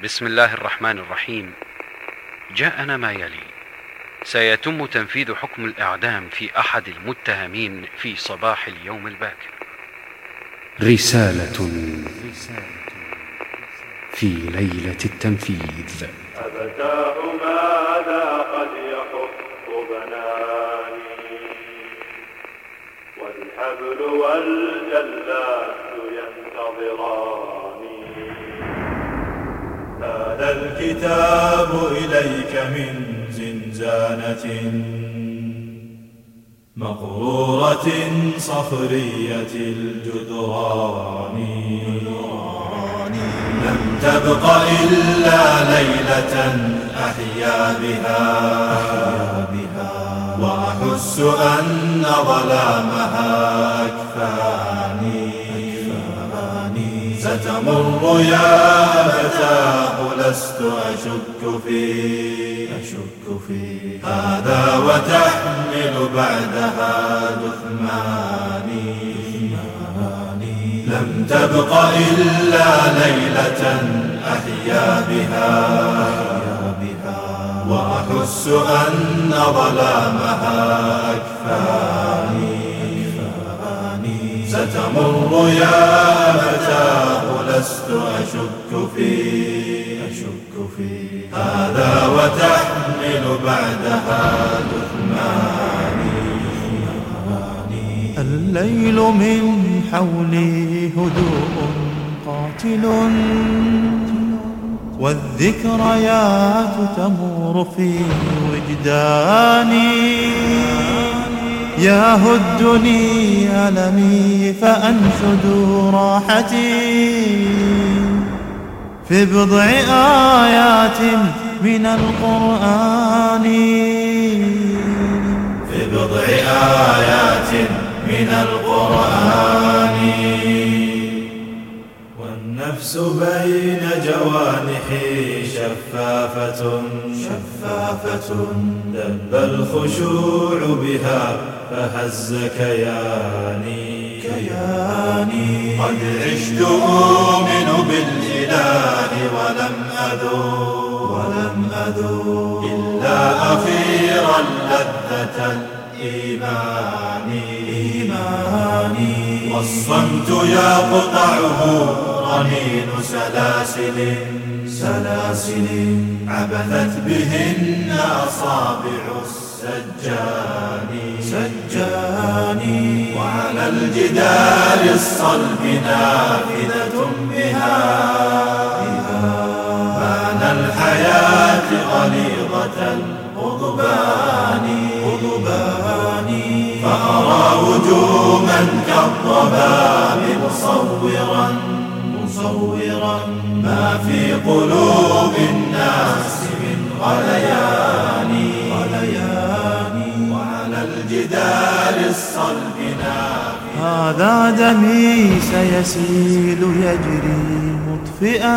بسم الله الرحمن الرحيم. جاءنا ما يلي: سيتم تنفيذ حكم الإعدام في أحد المتهمين في صباح اليوم الباكر. رسالة في ليلة التنفيذ. أبتاه ماذا قد يحط بناني، والحبل والجلاد ينتظراني. هذا الكتاب إليك من زنزانة مقرورة صخرية الجدران. لم تبق إلا ليلة أحيا بها، وأحس أن ظلامها أكفاني. ستمر يا فتاه لست أشك في هذا، وتحمل بعدها جثماني. لم تبق إلا ليلة أحيا بها، وأحس أن ظلامها أكفاني. ستمر يا فتاه لست أشك في هذا، وتحمل بعدها جثماني. الليل من حولي هدوء قاتل، والذكريات تمر في وجداني. يهدني ألمي فأنشد راحتي في بضع آيات من القرآن. في بضع آيات من القرآن. والنفس بين جوانحي شفافة دب الخشوع بها فهز كياني. قد عشت أؤمن بالإله ولم أذوق إلا أخيرا لذة الإيمان. والصمت يقطعه رنين سلاسل عبثت بهن أصابع السجان. وعلى الجدار الصلب نافذة بها بان الحياة غليظة القضبان. فأرى وجوما كالضباب مصورا ما في قلوب الناس من غليان. وعلى الجدار الصلب نافذة. هذا دمي سيسيل يجري مطفئا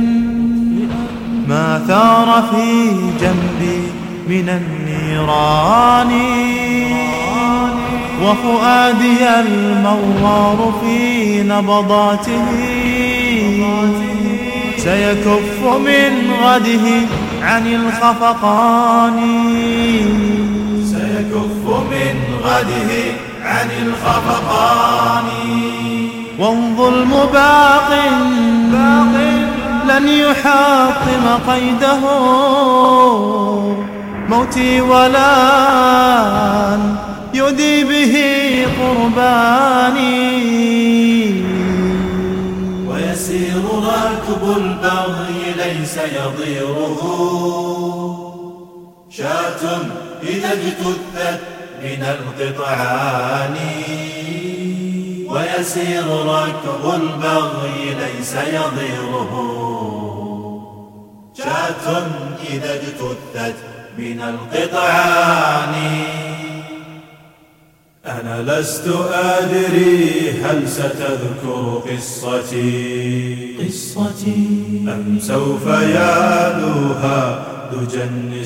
ما ثار في جنبي من النيران. وفؤادي الموار في نبضاته سيكف من غده عن الخفقان. والظلم باق لن يحاطم قيده. موتي ولن يدي به قرباني. ويسير راكب البغي ليس يضيره شاة إذا اجتثت من القطعان. ويسير راكب البغي ليس يضيره شاة إذا اجتثت من القطعان. أنا لست أدري هل ستذكر قصتي أم سوف يالوها دجى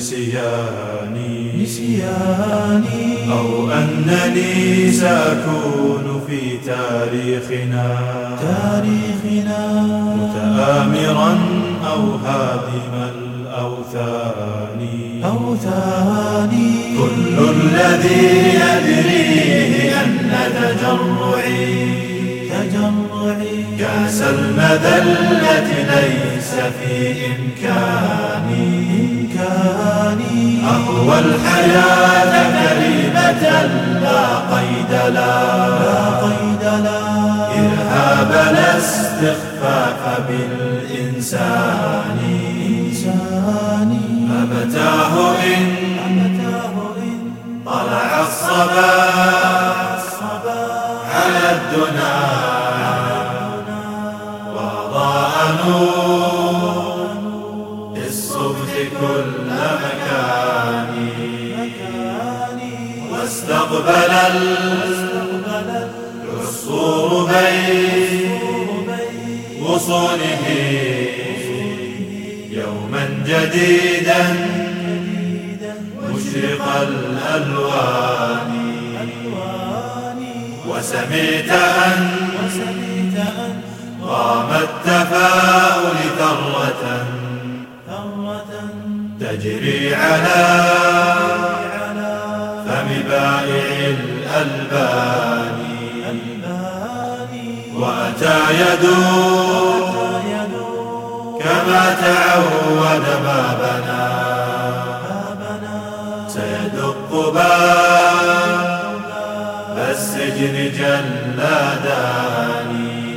نسياني، أو أنني سأكون في تاريخنا متآمرا أو هادم الأوثان. كل الذي يدريه أن تجرعي كأس المذلة ليس في إمكاني أهوى الحياة كريمة لا قيد لا إرهاب لا استخفاف بالإنسان. أبتاه إن طلع الصباح على الدنا وأضاء نور الصبح كل مكان. واستقبل العصور بين غصونه يوما جديدا مشرق الألوان. وسمعت أن قام التفاؤل ثرة تجري على فم بائع الألبان. وأتى يدور كما تعود ما بنى سيدق باب السجن جلادان.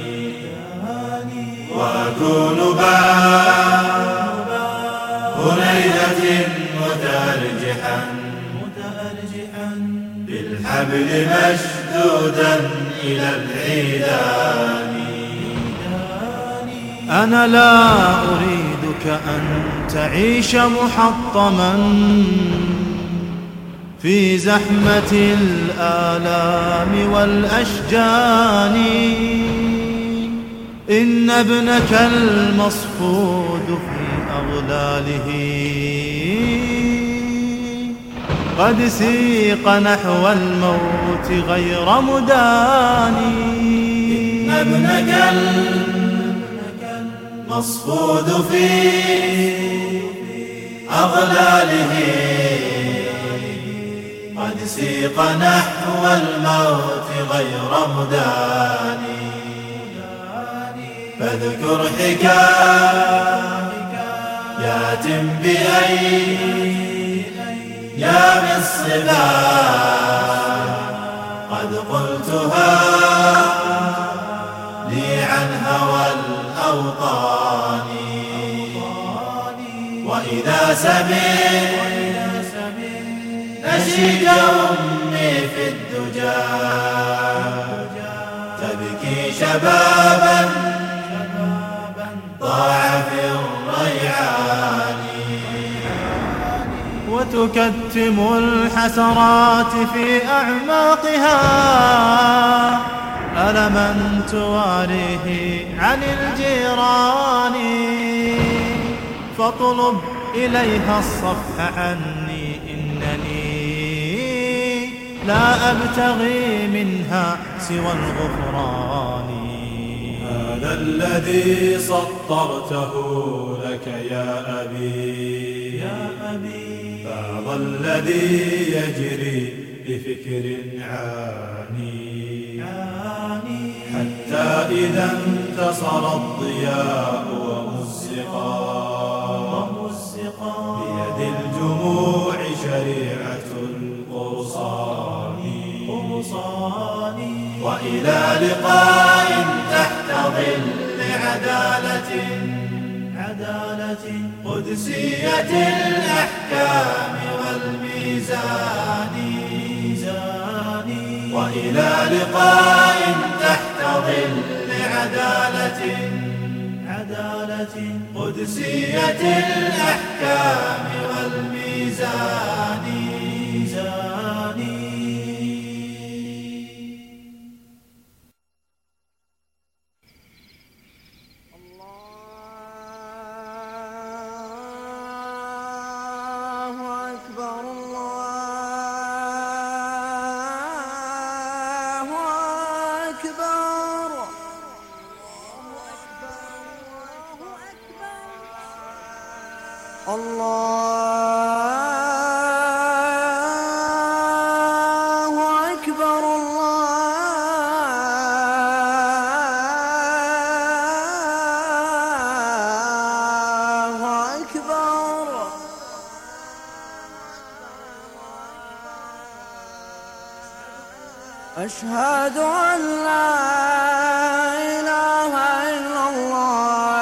وأكون باب هنيهة متأرجحا بالحبل مشدودا إلى العيدان. أنا لا أريدك أن تعيش محطما في زحمة الآلام والأشجان. إن ابنك المصفود في أغلاله قد سيق نحو الموت غير مداني. إن ابنك المصفود في أغلاله قد سيق نحو الموت غير مداني. فاذكر حكايات بأيام الصبا قد قلتها لي عن هوى الأوطان. وإذا سمعت نشيد أمي في الدجى تبكي شبابا ضاع في الريعان. وتكتم الحسرات في أعماقها ألما تواريه عن الجيران. فاطلب إليها الصفح عني إنني لا أبتغي منها سوى الغفران. هذا الذي سطرته لك يا أبي بعض الذي يجري بفكر عاني. حتى إذا انتصر الضياء ومزقا بيد الجموع شريعة القرصان. وإلى لقاء تحت ظل عدالة قدسية الأحكام والميزان. وإلى لقاء تحت ظل عدالة قدسية الأحكام والميزان. الله أكبر الله أكبر. أشهد أن لا إله إلا الله.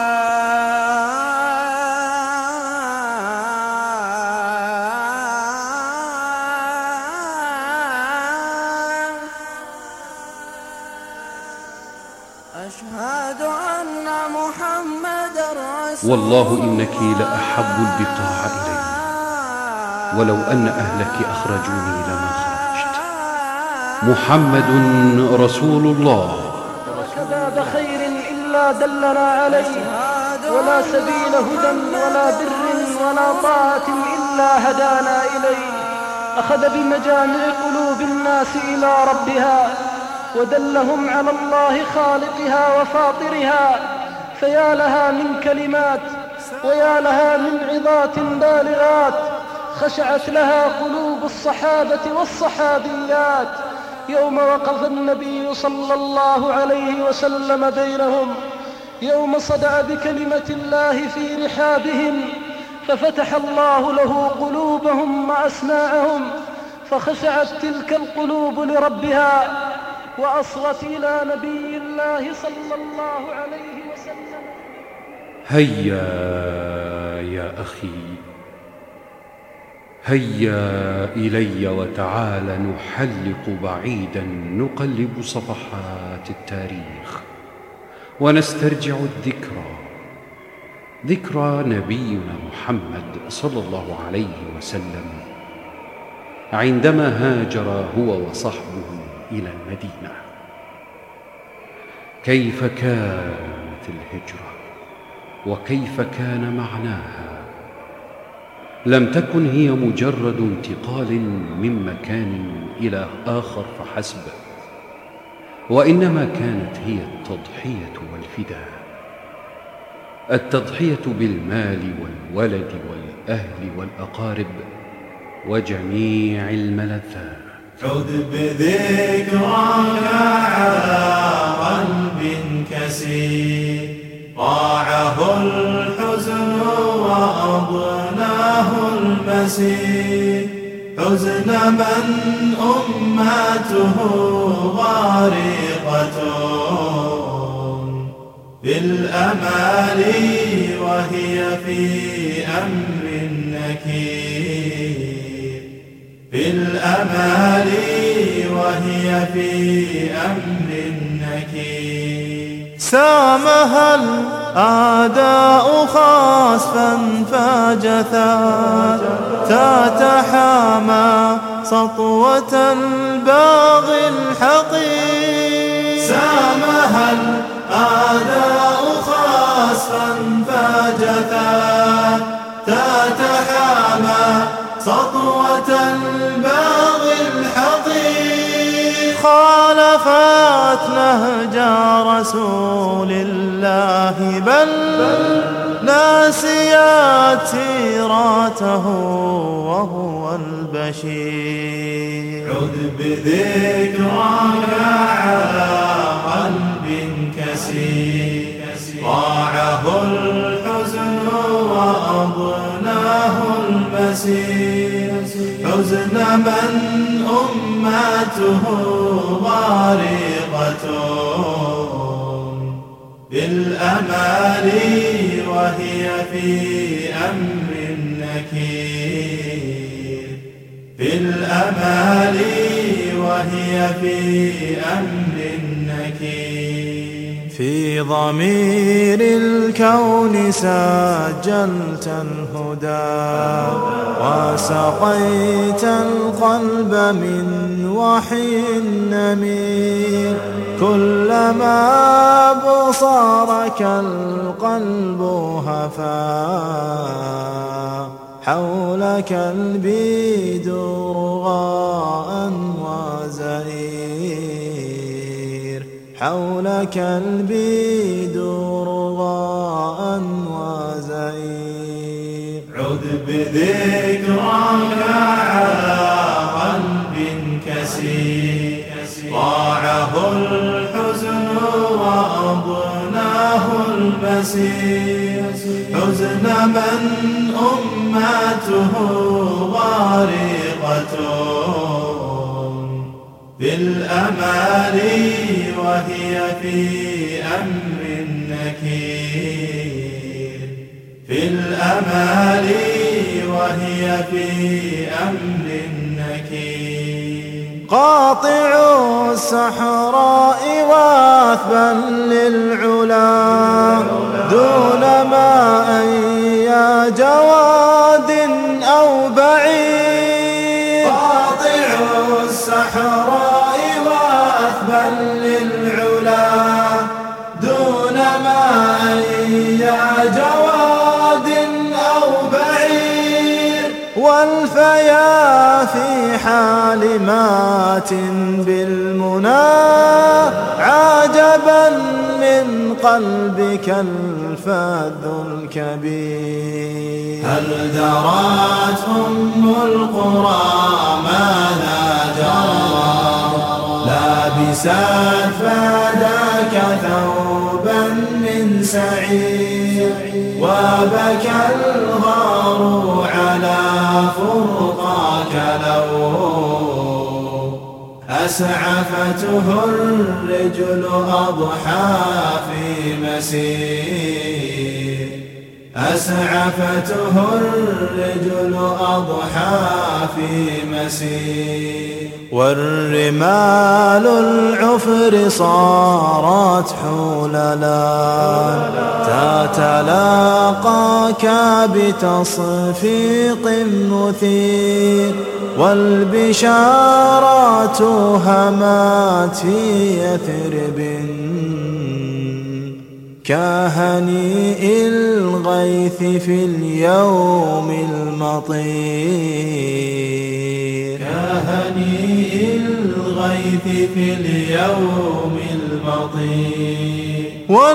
أشهد أن محمدًا رسول والله إنك لأحب البقاع إلي، ولو أن أهلك أخرجوني لما خرجت. محمد رسول الله. باب خير إلا دلنا عليه، ولا سبيل هدى ولا بر ولا طاعة إلا هدانا إليه. أخذ بمجامع قلوب الناس إلى ربها، ودلهم على الله خالقها وفاطرها. فيا لها من كلمات، ويا لها من عظات بالغات، خشعت لها قلوب الصحابة والصحابيات يوم وقف النبي صلى الله عليه وسلم بينهم، يوم صدع بكلمة الله في رحابهم، ففتح الله له قلوبهم وأسماعهم، فخشعت تلك القلوب لربها، وأصغت إلى نبي الله صلى الله عليه وسلم. هيا يا أخي، هيا إلي وتعال نحلق بعيدا، نقلب صفحات التاريخ ونسترجع الذكرى، ذكرى نبينا محمد صلى الله عليه وسلم عندما هاجر هو وصحبه إلى المدينة. كيف كانت الهجرة وكيف كان معناها؟ لم تكن هي مجرد انتقال من مكان إلى آخر فحسب، وإنما كانت هي التضحية والفداء، التضحية بالمال والولد والأهل والأقارب وجميع الملذات. عد بذكراك على قلب كسير، ضاعه الحزن وأضناه المسير، حزن من أمته غارقة بالأمال وهي في أمر نكير، بالأمال وهي في أمر نكير. سامها الأعداء خاسفا فاجثا، تتحامى سطوة الباغي الحقير. سامها الأعداء خاسفا فاجثا، تتحامى سطوة الباغي الحقير. خالفت نهج رسول الله بل ناسيات سيراته وهو البشير. عد بذكراك على قلب كسير، ضاعه الحزن وأضناه المسير، حزن من أمته غارقة بالأمال وهي في أمر نكير، بالأمال وهي في أمر نكير. في ضمير الكون سجلت الهدى، وسقيت القلب من وحي النمير. كلما بصرك القلب هفا، حولك البيد رغاء وزئير، حولك البيد رغاء وزئير. خذ بذكراك على قلب كسير ضاعه الحزن وأضناه المسير حزن من أمته غارقة بالأمال وهي في أمر نكير في الأمال وهي في أمر نكير قاطع الصحراء واثبا للعلا دون ماء يا جواد أو بعيد قاطع الصحراء واثبا للعلا دون ماء يا جواد أو بعير والفيا في حال مات بالمنى عجبا من قلبك الفذ الكبير هل درت أم القرى ماذا جرى لابسات فداك ثوبا من سعير وبكى الغار على فرقاك لو أسعفته الرجل أضحى في مسير أسعفته الرجل أضحى في مسير والرمال العفر صارت حوللا تتلاقاك بتصفيق مثير والبشارات همات في يثرب كهنيء الغيث في اليوم المطير كهنيء الغيث في اليوم المطير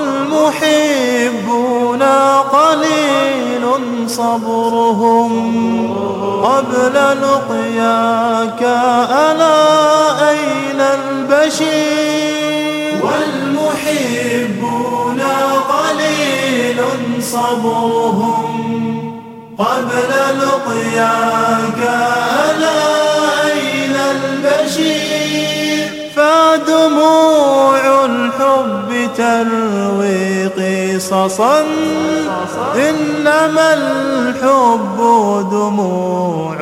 والمحبون قليل صبرهم قبل لقياك ألا أين البشير والمحبون قليل صبرهم قبل لقياك ألا أين البشير فدموع الحب تروي قصصا إنما الحب دموع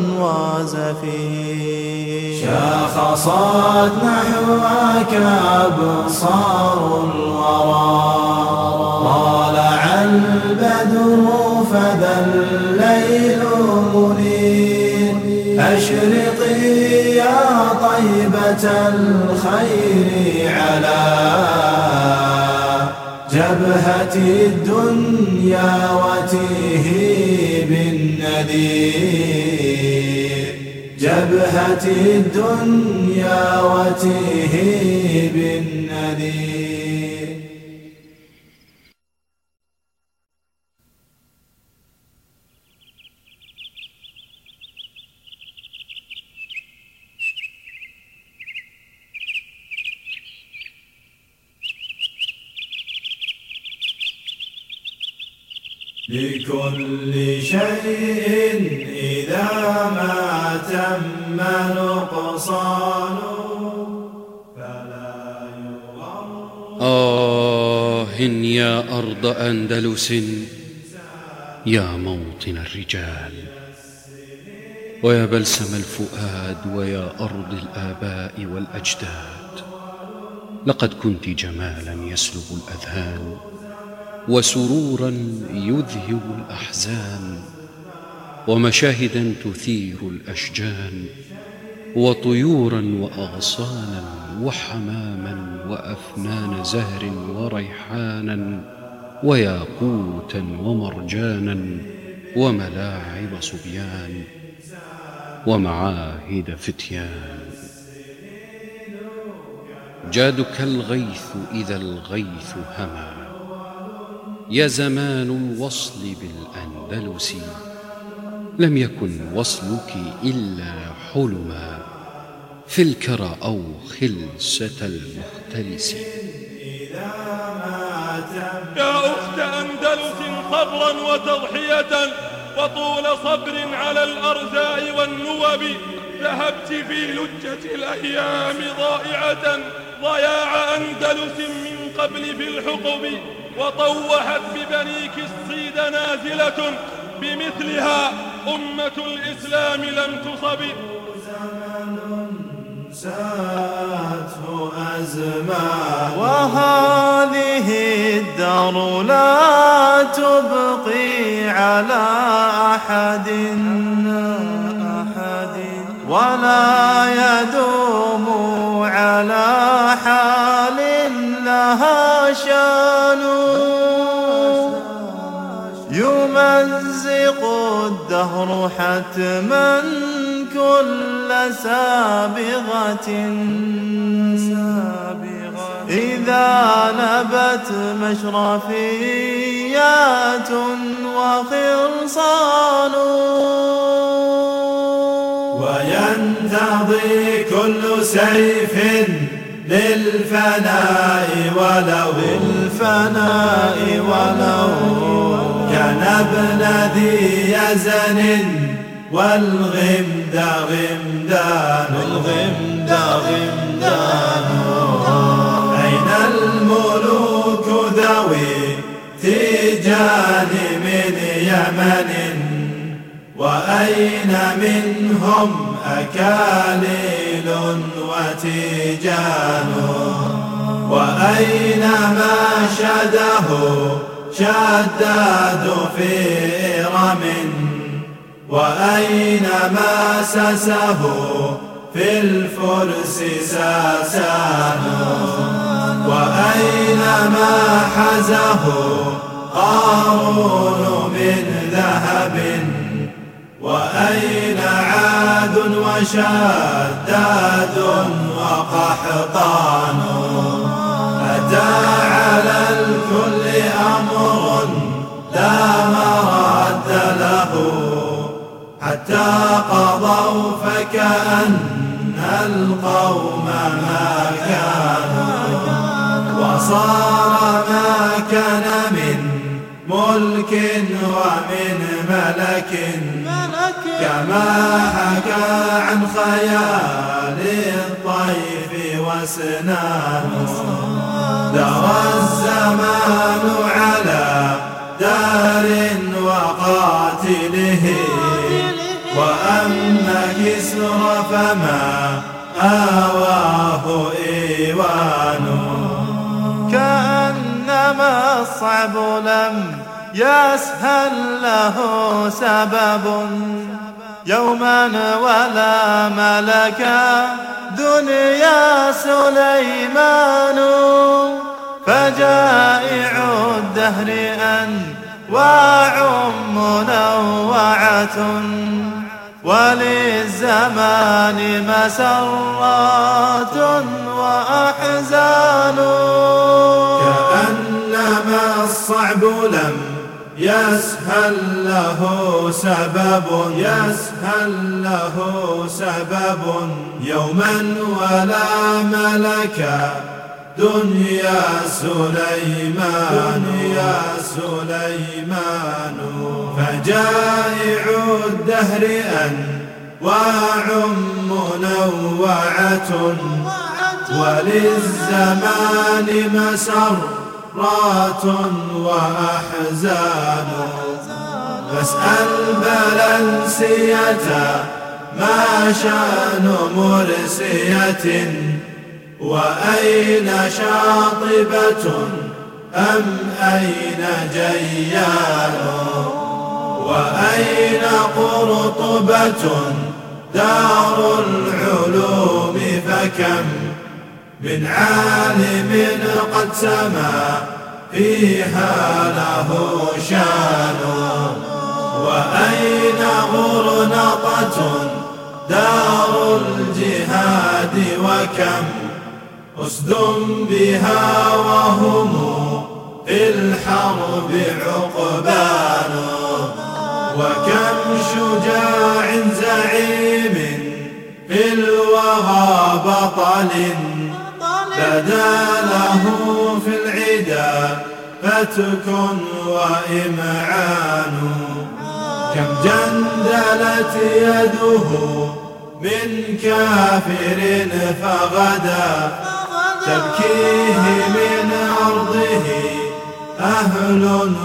وزفير شاخصت نحوك أبصار الورى طالع البدر فذا الليل منير أشرقي يا طيبة الخير على جبهة الدنيا وتيهي بالنذير جبهة الدنيا وتيهي بالنذير لكل شيء إذا ما تم نقصانه فلا آه يا أرض أندلس يا موطن الرجال ويا بلسم الفؤاد ويا أرض الآباء والأجداد لقد كنت جمالا يسلب الأذهان وسرورا يذهب الأحزان ومشاهدا تثير الأشجان وطيورا وأغصانا وحماما وأفنان زهر وريحانا وياقوتا ومرجانا وملاعب صبيان ومعاهد فتيان جادك الغيث إذا الغيث هما يا زمان الوصل بالأندلس لم يكن وصلك إلا حلما في الكرى أو خلسة المختلس. يا أخت أندلس صبرا وتضحية وطول صبر على الأرزاء والنوب، ذهبت في لجة الأيام ضائعة ضياع أندلس من قبل في الحقب، وطوحت ببنيك الصيد نازلة بمثلها أمة الإسلام لم تصب. ساءته أزمان وهذه الدار لا تبقي على أحد ولا يدوم على حال لها شان، يمزق الدهر حتما كل سابغة إذا نبت مشرفيات وخرصان، وينتضي كل سيف للفناء ولو كان ابن ذي يزن والغمد غمدان أين الملوك ذوي تيجان من يمن، وأين منهم أكاليل وتيجان، وأين ما شده شداد في إرم، وأين ما سسه في الفرس ساسان، وأين ما حزه قارون من ذهب، وأين عاد وشداد وقحطان، أتى على الكل أمر لا مرد له حتى قضوا فكأن القوم ما كانوا، وصار ما كان من ملك ومن ملك كما حكى عن خيال الطيف وسنان، درى الزمان على دار وقاتله، وأما كسر فما آواه إيوان، كأنما الصعب لم يسهل له سبب يوما ولا ملكا دنيا سليمان، فجائع الدهر أنواع منوعة وللزمان مسرات وأحزان، كأنما الصعب لم يسهل له سبب يوما ولا ملكا دنيا سليمان، فجائع الدهر أنواع منوعة وللزمان مسرات وأحزان، فاسأل بلنسية ما شان مرسية، وأين شاطبة أم أين جيان، وأين قرطبة دار العلوم، فكم من عالم قد سما فيها له شان، وأين غرنطة دار الجهاد، وكم أسد بها وهم في الحرب عقبان، وكم شجاع زعيم في الوغى بطل بدا له في العدا فتك وإمعان كم جندلت يده من كافر فغدا تبكيه من أرضه أهل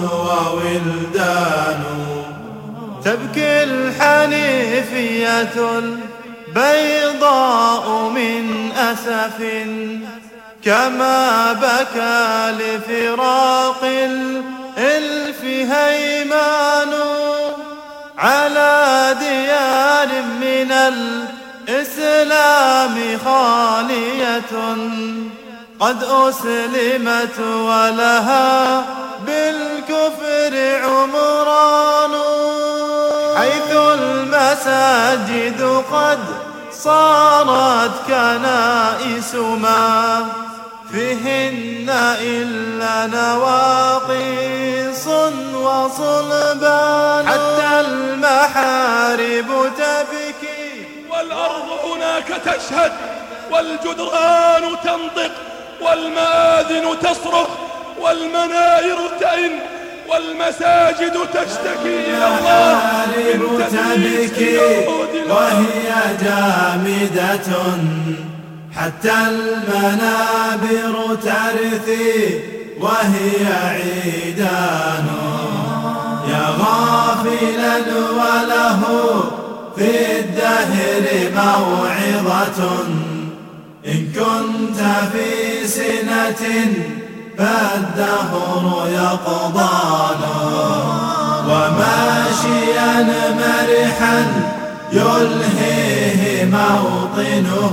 وولدان تبكي الحنيفية البيضاء من أسف كما بكى لفراق الإلف هيمان على ديار من الإسلام خالية قد أسلمت ولها بالكفر عمران حيث المساجد قد صارت كنائس ما فيهن إلا نواقيس وصلبان حتى المحارب تبكي والأرض هناك تشهد والجدران تنطق والمآذن تصرخ والمنائر تئن والمساجد تشتكي إلى الله المحارب تبكي وهي جامدة حتى المنابر ترثي وهي عيدان يا غافلا وله في الدهر موعظة إن كنت في سنة فالدهر يقضان وماشيا مرحا يلهيه موطنه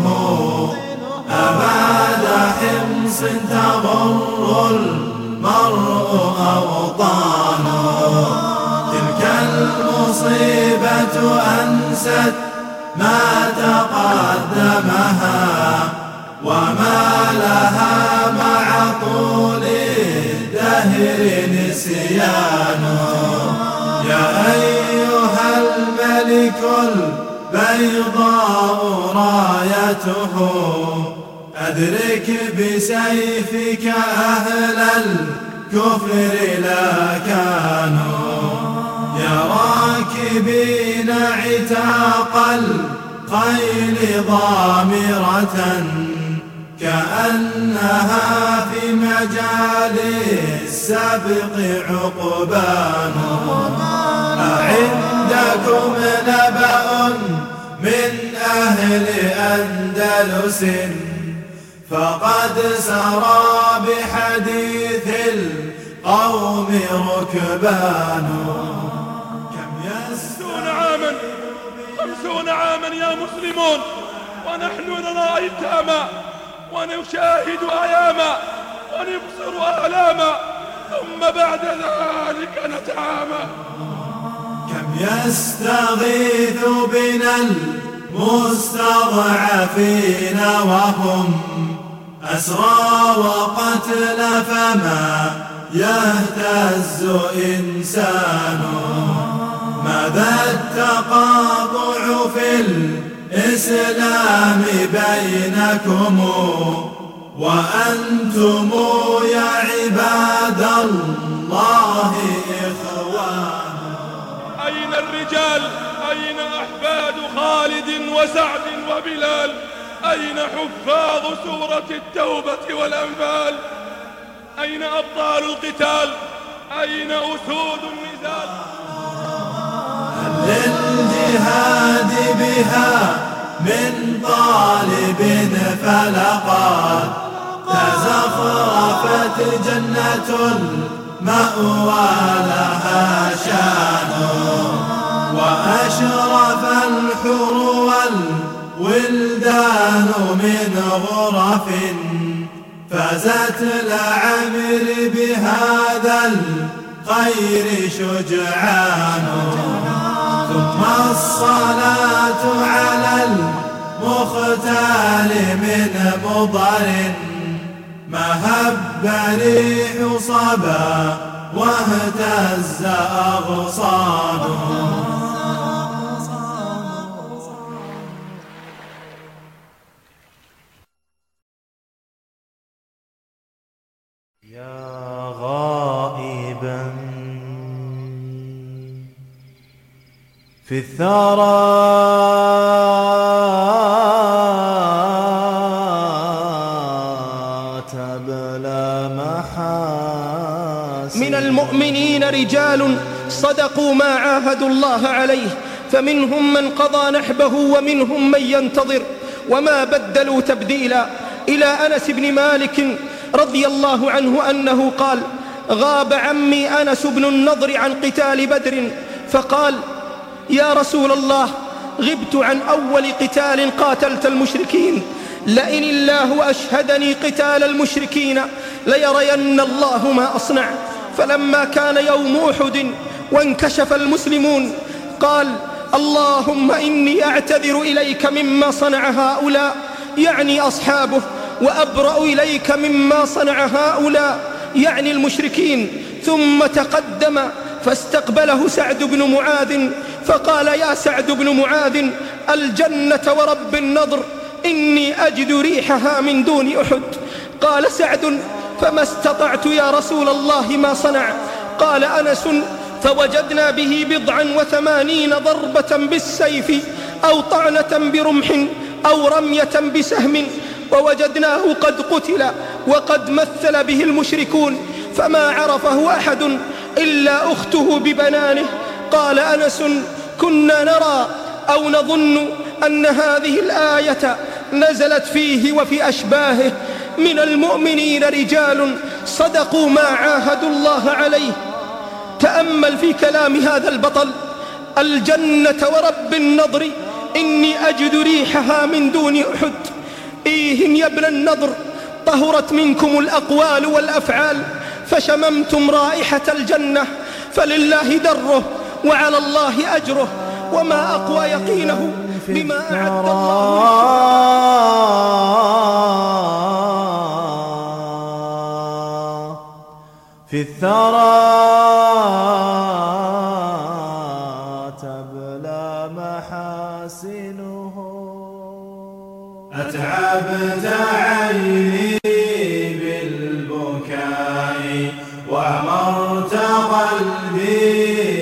أبعد حمص تغر المرء أوطانه تلك المصيبة أنست ما تقدمها وما لها مع طول الدهر نسيان يا أيها الملك البيضاء رايته أدرك بسيفك أهل الكفر لا كانوا يا راكبين عتاق الخيل ضامرة كأنها في مجال السبق عقبان أعندكم نبأ من أهل أندلس فقد سرى بحديث القوم ركبان كم 50 عاما يا مسلمون ونحن نرى أيتاما ونشاهد أياما ونبصر آلاما ثم بعد ذلك نتعامى كم يستغيث بنا المستضعفين وهم أسرى وقتل فما يهتز إنسان ماذا التقاطع في الإسلام بينكم وأنتم يا عباد الله إخوان أين الرجال أين أحفاد خالد وسعد وبلال أين حفاظ سورة التوبة والأنفال أين أبطال القتال أين أسود النزال للجهاد بها من طالب فلقد تزخرفت جنة المأوى لها شان وأشرف الحور والولدان من غرف فازت لعمر بهذا الخير شجعان ثم الصلاة على المختال من مضر ما هب ريح صبا واهتز أغصانه. يا غائبا في الثرى تبلى محاسن. من المؤمنين رجال صدقوا ما عاهدوا الله عليه، فمنهم من قضى نحبه ومنهم من ينتظر وما بدلوا تبديلا. إلى أنس بن مالك رضي الله عنه أنه قال: غاب عمي أنس بن النضر عن قتال بدر، فقال: يا رسول الله، غبت عن أول قتال قاتلت المشركين، لئن الله أشهدني قتال المشركين ليرين الله ما أصنع. فلما كان يوم أحد وانكشف المسلمون قال: اللهم إني أعتذر إليك مما صنع هؤلاء، يعني أصحابه، وأبرأ إليك مما صنع هؤلاء، يعني المشركين. ثم تقدم فاستقبله سعد بن معاذ فقال: يا سعد بن معاذ، الجنة ورب النضر، إني أجد ريحها من دون أحد. قال سعد: فما استطعت يا رسول الله ما صنع. قال أنس: فوجدنا به 87 ضربة بالسيف أو طعنة برمح أو رمية بسهم، ووجدناه قد قتل وقد مثل به المشركون، فما عرفه أحد إلا أخته ببنانه. قال أنس: كنا نرى أو نظن أن هذه الآية نزلت فيه وفي أشباهه. من المؤمنين رجال صدقوا ما عاهدوا الله عليه. تأمل في كلام هذا البطل: الجنة ورب النضر، إني أجد ريحها من دون أحد. إيه يا ابن النضر، طهرت منكم الأقوال والأفعال فشممتم رائحة الجنة، فلله دره وعلى الله أجره، وما أقوى يقينه بما أعد الله في الثرى تبلى محاسنه. أتعبت عيني بالبكاء وأمرت قلبي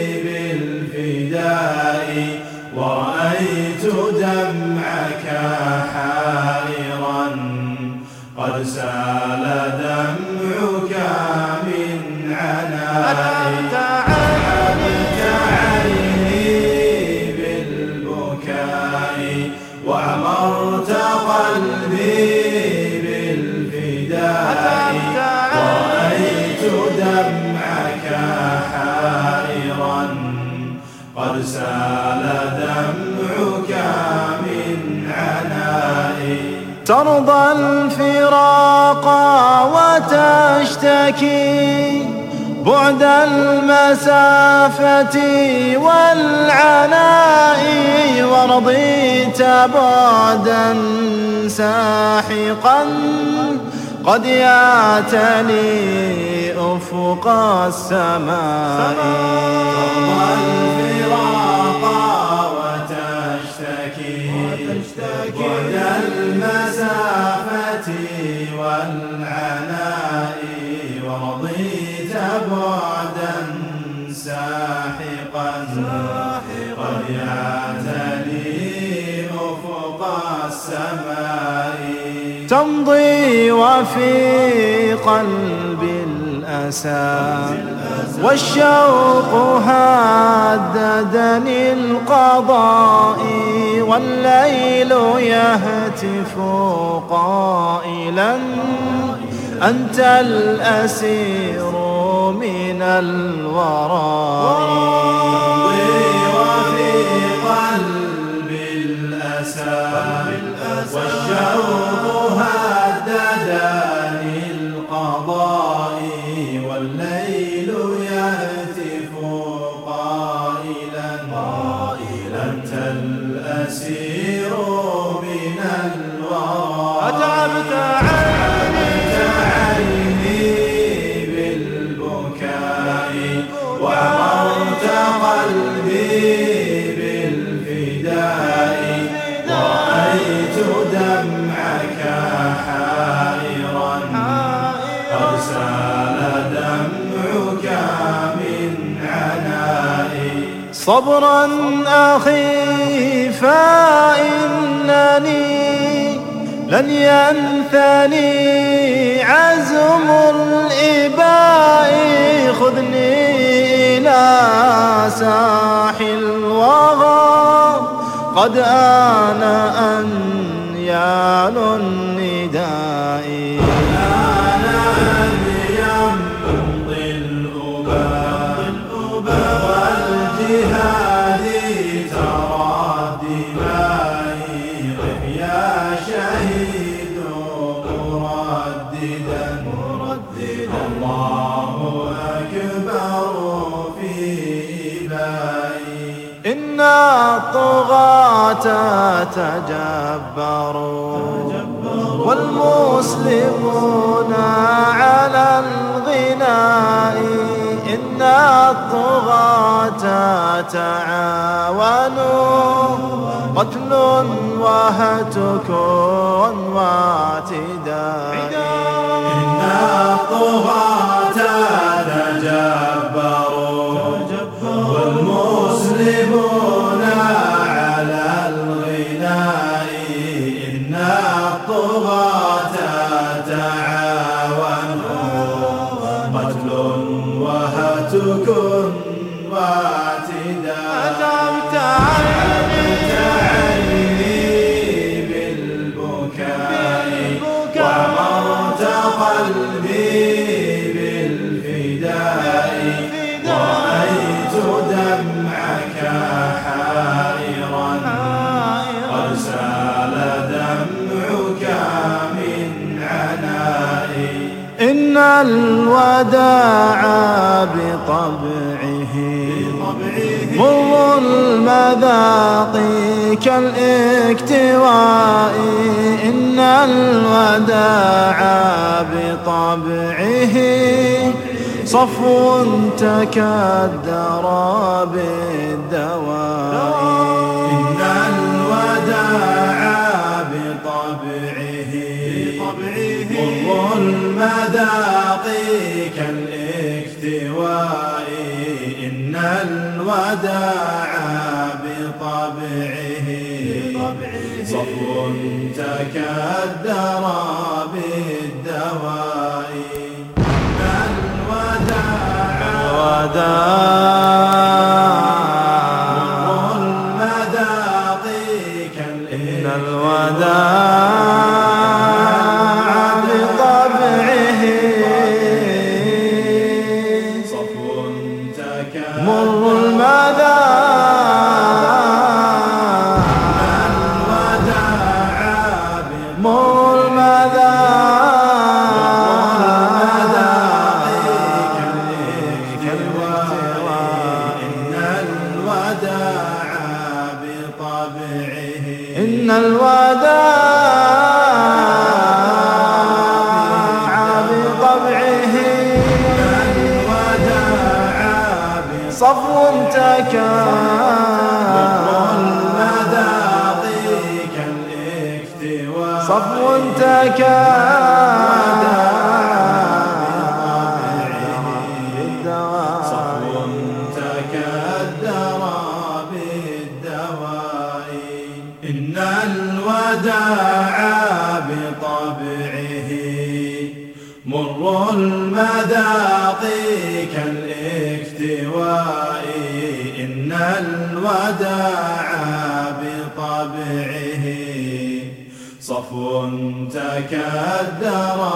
بالفداء، ورأيت دمعك حائرا قد سال دمعك من عنائي. أتعبت عيني بالبكاء وأمرت قلبي بالفداء، ورأيت دمعك حائرا قد سال دمعك من عنائي. ترضى الفراق وتشتكي بعد المسافة والعناء، ورضيت بعدا ساحقا قد يعتلي أفق السماء. ترضى الفراق وتشتكي بعد المسافة والعناء، ورضيت بعدا ساحقا قد يعتلي أفق السماء. تمضي وفي قلبي الأسى والشوق هددني القضاء، والليل يهتف قائلا أنت الأسير من الوراء. وفي قلبي الأسى والشوق هددني القضاء، والليل يهتف قائلا أنت الأسير من الوراء. أتعبت عيني بالبكاء صبرا أخي فإنني لن ينثني عزم الإباء خذني إلى ساحل الوغى قد آن أن يعلو النداء يمضي الأباء والجهاد ترى دمائي قف يا شهيد مرددا الله أكبر في إبائي إن الطغاة تجبروا والمسلمون على الغناء إن الطغاة تعاونوا قتل وهتك واعتداء إن الطغاة تجبروا والمسلمون على الغناء إن الطغاة تعاونوا قتل وهتك واعتداء أتمت عيني بالبكاء وعمرت قلبي بالفداء رأيت دمعك حائرا قد سال دمعك من عنائي إن الوداع بطبعه مر المذاق كالاكتواء إن الوداع بطبعه صفو تكدر بالدواء إن الوداع بطبعه مر المذاق كالاكتواء إن الوداع بطبعه صفو تكدر بالدواء إن الوداع بطبعه صفو مر إن الوداع بطبعه صفو صفو تكدر بالدواء إن الوداع بطبعه مر المذاق كالاكتواء إن الوداع بطبعه صفو تكدر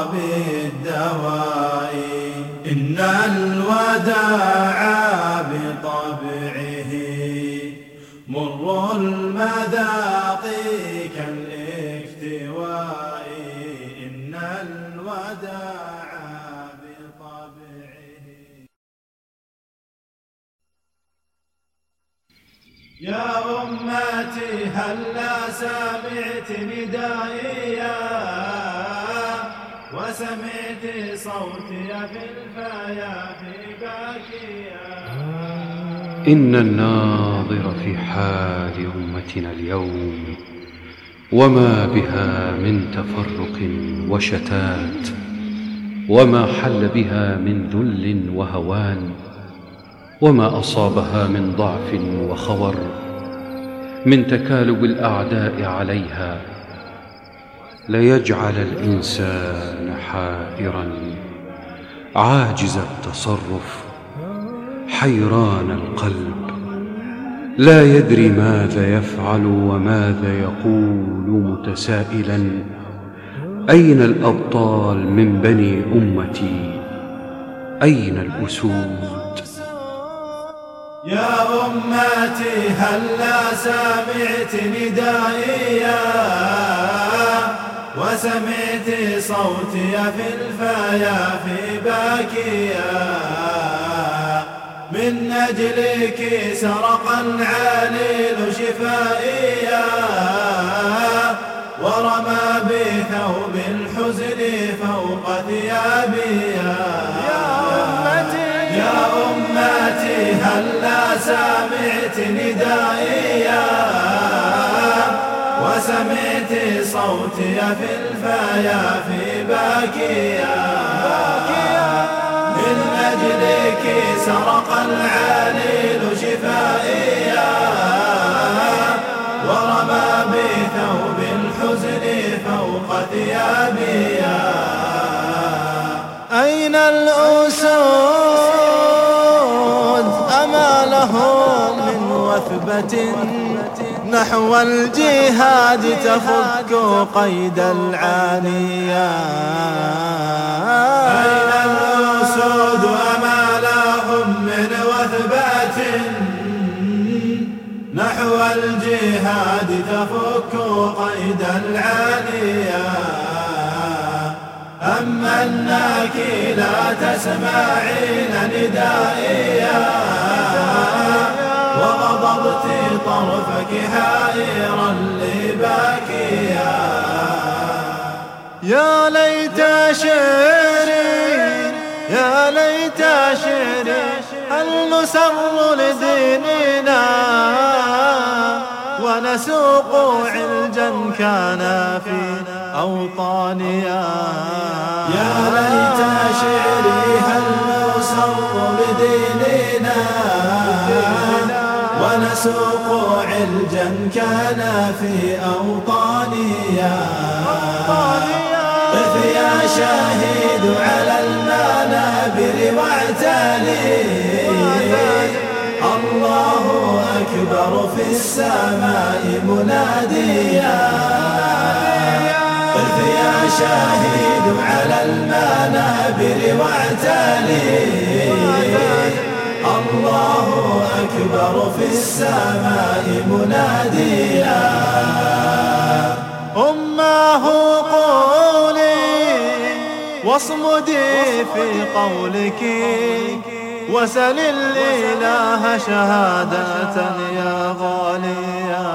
بالدواء إن الوداع بطبعه مر المذاق كالاكتواء إن الوداع بطبعه. يا أمتي هلا سمعت ندائي وسمعت صوتي في الفيافي باكيا. إن الناظر في حال أمتنا اليوم وما بها من تفرق وشتات وما حل بها من ذل وهوان وما أصابها من ضعف وخور من تكالب الأعداء عليها ليجعل الإنسان حائرا عاجز التصرف حيران القلب لا يدري ماذا يفعل وماذا يقول متسائلا أين الأبطال من بني أمتي أين الأسود يا أمتي هلا سمعت ندائي وسمعت صوتي في الفيافي باكيا من أجلك سرق العليل شفائيا ورمى بثوب الحزن فوق ثيابيا يا أمتي هلا سمعت ندائيا وسمعت صوتي في الفيافي باكيا من أجلك سرق العليل شفائيا ورمى بثوب الحزن فوق ثيابيا أين الأسود أما لهم من وثبة نحو الجهاد تفك قيد العانية أين الأسود أما لهم من وثبة نحو الجهاد تفك قيد العانية أما أنك لا تسمعين ندائيا وغضبت طرفك حائرا لباكيا يا ليت شعري يا ليت شعري هل نسر لديننا ونسوق علجا كان في أوطاننا يا ليت شعري هل نسر لديننا ونسوق علجا كان في أوطاننا قف يا شاهد على المنابر واعتلي الله أكبر في السماء مناديا قف يا شاهد على المنابر واعتلي الله أكبر في السماء مناديا أماه قولي واصمدي في قولك وسل الإله شهادة يا غاليا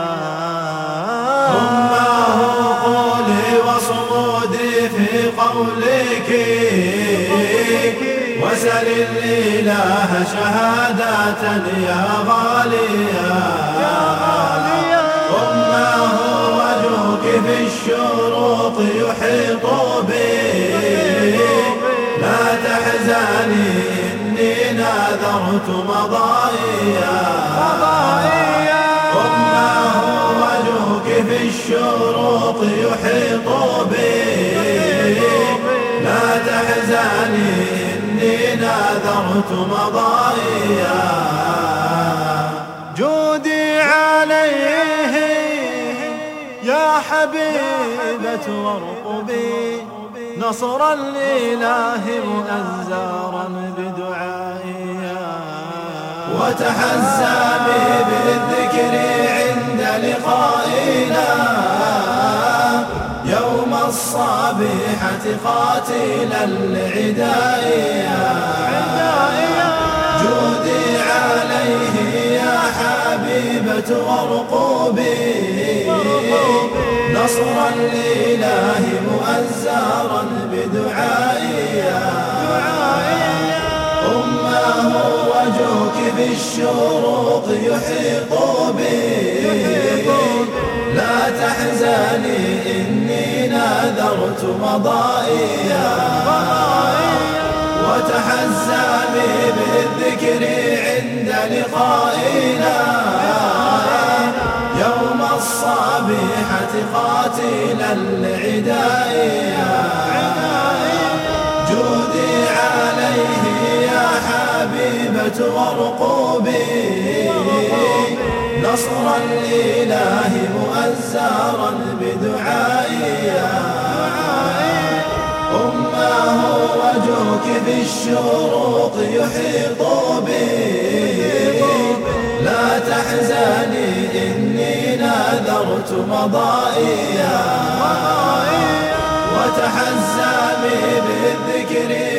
أماه قولي واصمدي في قولك وسل الإله شهادة يا غاليا أماه وجهك في الشروط يحيط بي لا تحزني إني ناذرت مضايا أماه وجهك في الشروط يحيط بي لا تحزني إني ناذرت مضايا جودي عليه يا حبيبة وارقبي نصر الإله مؤزرا بدعائي وتحزمي بالذكر عند لقائنا يوم الصبيحة قاتلا لعدائيا جودي عليه يا حبيبة وارقبي نصرا لله مؤزرا بدعائيا أماه وجهك بالشروق يحيط بي لا تحزني إني ناذرت مضائيا وتحزمي بالذكر لقائنا يوم الصبيحة قاتلا لعدائنا. جودي عليه يا حبيبة وارقبي نصر الإله مؤزرا بدعائي. أماه وجهك بالشروق يحيط بي لا تحزني إني نذرت مضائيا وتحزمي بالذكر